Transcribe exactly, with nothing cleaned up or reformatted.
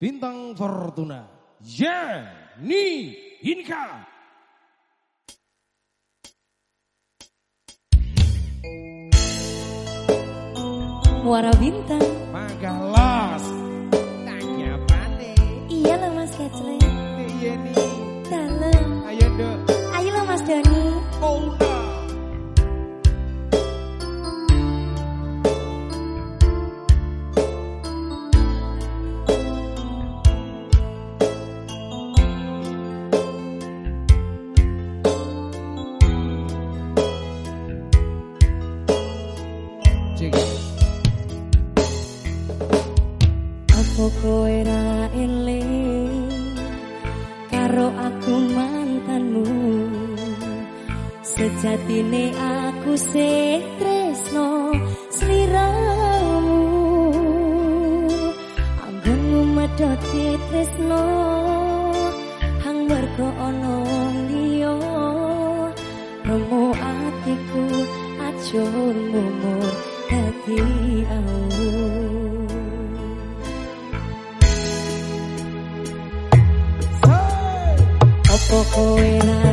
Bintang Fortuna Yani Inka. Muara Bintang Magalas. Tanya pane. Iya lah Mas Kecele. Iya nih. Dalem. Ayo dok. Ayo lah Mas Doni. Oh no. Apa kowe ra eling karo aku mantanmu, sejatine aku sing tresno sliramu, anggonmu medhoti tresno hang mergo ana wong liya, remo atiku ajur mumur dadi aku. Apa kowe ra